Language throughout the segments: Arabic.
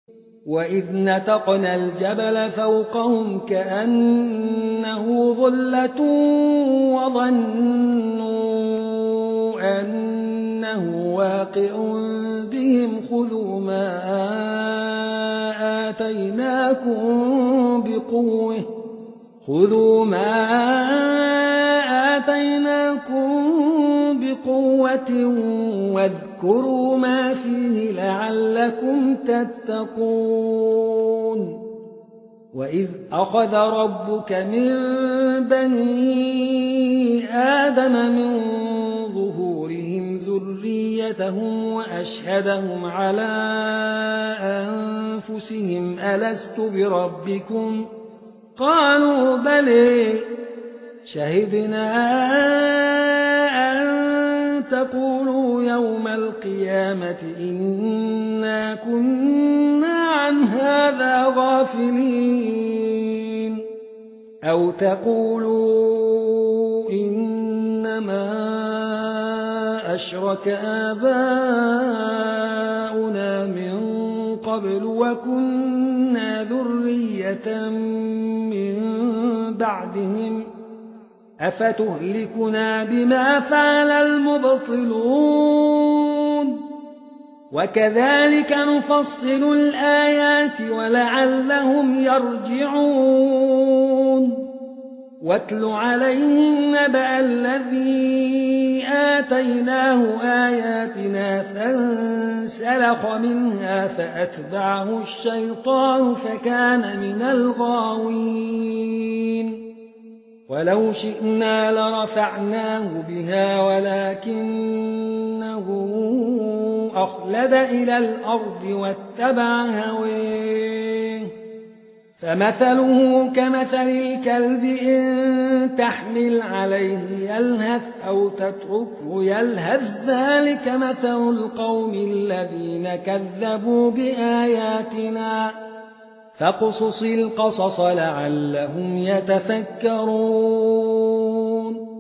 وإذ نتقنا الجبل فوقهم كأنه ظلة وظنوا أنه واقع بهم خذوا ما آتيناكم بقوة واذكروا ما فيه لعلكم تتقون وإذ أخذ ربك من بني آدم من ظهورهم ذريتهم وأشهدهم على أنفسهم ألست بربكم قالوا بلى شهدنا أن تقولوا يوم القيامة إنا كنا عن هذا غافلين أو تقولوا إنما أشرك آباؤنا من قبل وكنا ذرية من بعدهم أفتهلكنا بما فعل المبطلون وكذلك نفصل الآيات ولعلهم يرجعون واتل عليهم نبأ الذي آتيناه آياتنا فانسلخ منها فأتبعه الشيطان فكان من الغاوين ولو شئنا لرفعناه بها ولكنه أخلد إلى الأرض واتبع هواه فمثله كمثل الكلب إن تحمل عليه يلهث أو تتركه يلهث ذلك مثل القوم الذين كذبوا بآياتنا فاقصص القصص لعلهم يتفكرون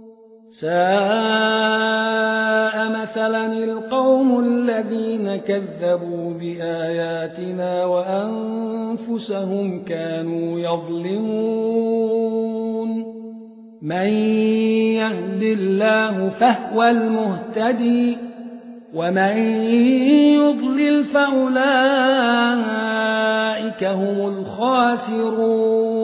ساء مثلا القوم الذين كذبوا بآياتنا وأنفسهم كانوا يظلمون من يهد الله فهو المهتدي ومن يضلل فأولئك هم الخاسرون